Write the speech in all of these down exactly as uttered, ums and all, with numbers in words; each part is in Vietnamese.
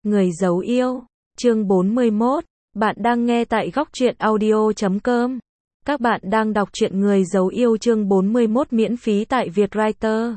Người giấu yêu, chương bốn mươi mốt, bạn đang nghe tại góc truyện audio chấm com. Các bạn đang đọc truyện Người giấu yêu chương bốn mươi mốt miễn phí tại Vietwriter.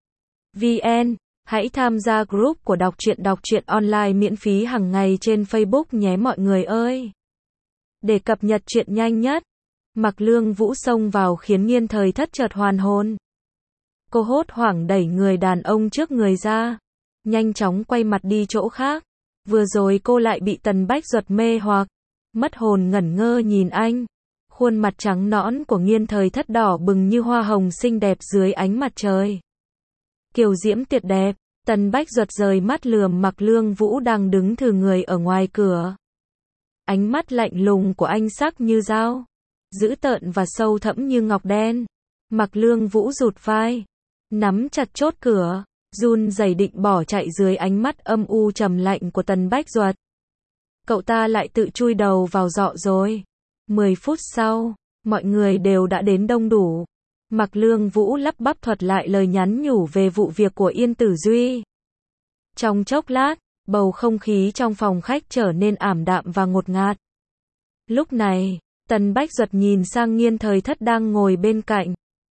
vê en, hãy tham gia group của đọc truyện đọc truyện online miễn phí hàng ngày trên Facebook nhé mọi người ơi. Để cập nhật truyện nhanh nhất, Mạc Lương Vũ xông vào khiến Nghiên Thời Thất chợt hoàn hồn. Cô hốt hoảng đẩy người đàn ông trước người ra, nhanh chóng quay mặt đi chỗ khác. Vừa rồi cô lại bị Tần Bách Duật mê hoặc, mất hồn ngẩn ngơ nhìn anh. Khuôn mặt trắng nõn của Nghiên Thời Thất đỏ bừng như hoa hồng xinh đẹp dưới ánh mặt trời. Kiều diễm tuyệt đẹp, Tần Bách Duật rời mắt lườm Mạc Lương Vũ đang đứng thừ người ở ngoài cửa. Ánh mắt lạnh lùng của anh sắc như dao, dữ tợn và sâu thẫm như ngọc đen. Mạc Lương Vũ rụt vai, nắm chặt chốt cửa, run rẩy định bỏ chạy dưới ánh mắt âm u trầm lạnh của Tần Bách Duật. Cậu ta lại tự chui đầu vào giọ rồi. Mười phút sau, mọi người đều đã đến đông đủ. Mạc Lương Vũ lắp bắp thuật lại lời nhắn nhủ về vụ việc của Yên Tử Duy. Trong chốc lát, bầu không khí trong phòng khách trở nên ảm đạm và ngột ngạt. Lúc này, Tần Bách Duật nhìn sang Nghiên Thời Thất đang ngồi bên cạnh.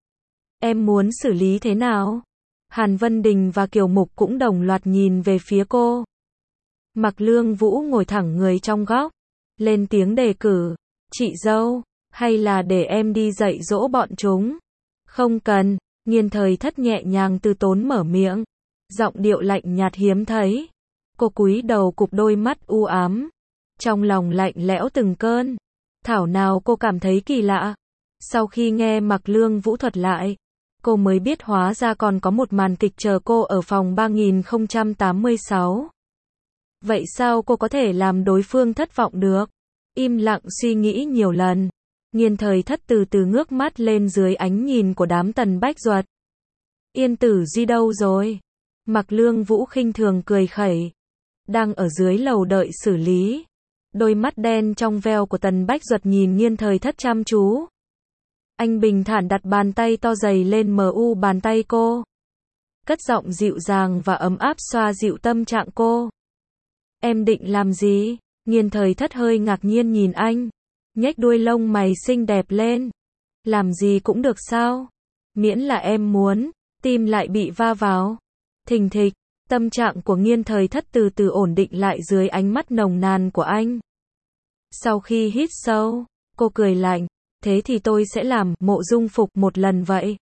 Em muốn xử lý thế nào? Hàn Vân Đình và Kiều Mục cũng đồng loạt nhìn về phía cô. Mạc Lương Vũ ngồi thẳng người trong góc, lên tiếng đề cử. Chị dâu, hay là để em đi dạy dỗ bọn chúng? Không cần, Nghiên Thời Thất nhẹ nhàng từ tốn mở miệng, giọng điệu lạnh nhạt hiếm thấy. Cô cúi đầu cụp đôi mắt u ám, trong lòng lạnh lẽo từng cơn. Thảo nào cô cảm thấy kỳ lạ. Sau khi nghe Mạc Lương Vũ thuật lại, cô mới biết hóa ra còn có một màn kịch chờ cô ở phòng ba nghìn không trăm tám mươi sáu. Vậy sao cô có thể làm đối phương thất vọng được? Im lặng suy nghĩ nhiều lần, Nghiên Thời Thất từ từ ngước mắt lên dưới ánh nhìn của đám Tần Bách Duật. Yên Tử Duy đâu rồi? Mạc Lương Vũ khinh thường cười khẩy. Đang ở dưới lầu đợi xử lý. Đôi mắt đen trong veo của Tần Bách Duật nhìn Nghiên Thời Thất chăm chú. Anh bình thản đặt bàn tay to dày lên mờ u bàn tay cô, cất giọng dịu dàng và ấm áp xoa dịu tâm trạng cô. Em định làm gì? Nghiên Thời Thất hơi ngạc nhiên nhìn anh, nhếch đuôi lông mày xinh đẹp lên. Làm gì cũng được sao? Miễn là em muốn. Tim lại bị va vào. Thình thịch, tâm trạng của Nghiên Thời Thất từ từ ổn định lại dưới ánh mắt nồng nàn của anh. Sau khi hít sâu, cô cười lạnh. Thế thì tôi sẽ làm Mộ Dung Phục một lần vậy.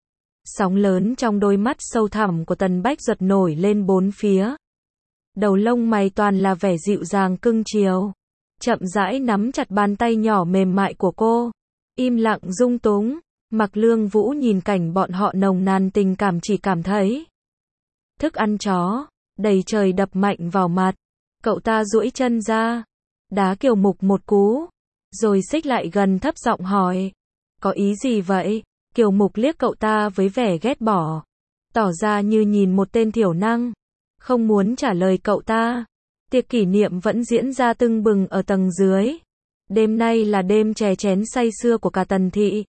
Sóng lớn trong đôi mắt sâu thẳm của Tần Bách Duật nổi lên bốn phía. Đầu lông mày toàn là vẻ dịu dàng cưng chiều. Chậm rãi nắm chặt bàn tay nhỏ mềm mại của cô. Im lặng dung túng. Mạc Lương Vũ nhìn cảnh bọn họ nồng nàn tình cảm chỉ cảm thấy thức ăn chó đầy trời đập mạnh vào mặt. Cậu ta duỗi chân ra, đá Kiều Mục một cú, rồi xích lại gần thấp giọng hỏi. Có ý gì vậy? Kiều Mục liếc cậu ta với vẻ ghét bỏ, tỏ ra như nhìn một tên thiểu năng, không muốn trả lời cậu ta. Tiệc kỷ niệm vẫn diễn ra tưng bừng ở tầng dưới. Đêm nay là đêm chè chén say sưa của cả Tần thị.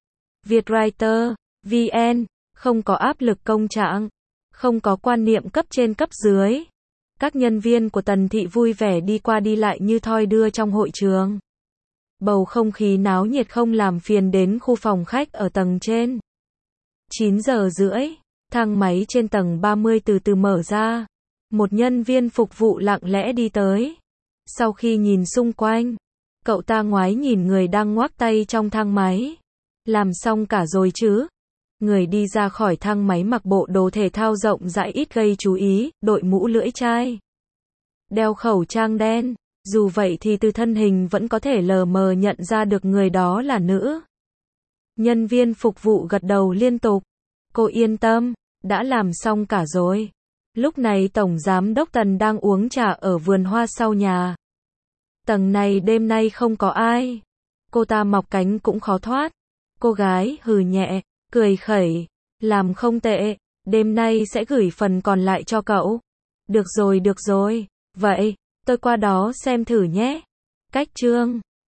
Vietwriter, vê en, không có áp lực công trạng, không có quan niệm cấp trên cấp dưới. Các nhân viên của Tần thị vui vẻ đi qua đi lại như thoi đưa trong hội trường. Bầu không khí náo nhiệt không làm phiền đến khu phòng khách ở tầng trên. chín giờ rưỡi, thang máy trên tầng ba mươi từ từ mở ra. Một nhân viên phục vụ lặng lẽ đi tới. Sau khi nhìn xung quanh, cậu ta ngoái nhìn người đang ngoác tay trong thang máy. Làm xong cả rồi chứ? Người đi ra khỏi thang máy mặc bộ đồ thể thao rộng rãi ít gây chú ý, đội mũ lưỡi chai, đeo khẩu trang đen. Dù vậy thì từ thân hình vẫn có thể lờ mờ nhận ra được người đó là nữ. Nhân viên phục vụ gật đầu liên tục. Cô yên tâm, đã làm xong cả rồi. Lúc này Tổng Giám đốc Tần đang uống trà ở vườn hoa sau nhà. Tầng này đêm nay không có ai. Cô ta mọc cánh cũng khó thoát. Cô gái hừ nhẹ, cười khẩy. Làm không tệ, đêm nay sẽ gửi phần còn lại cho cậu. Được rồi được rồi, vậy tôi qua đó xem thử nhé. Cách chương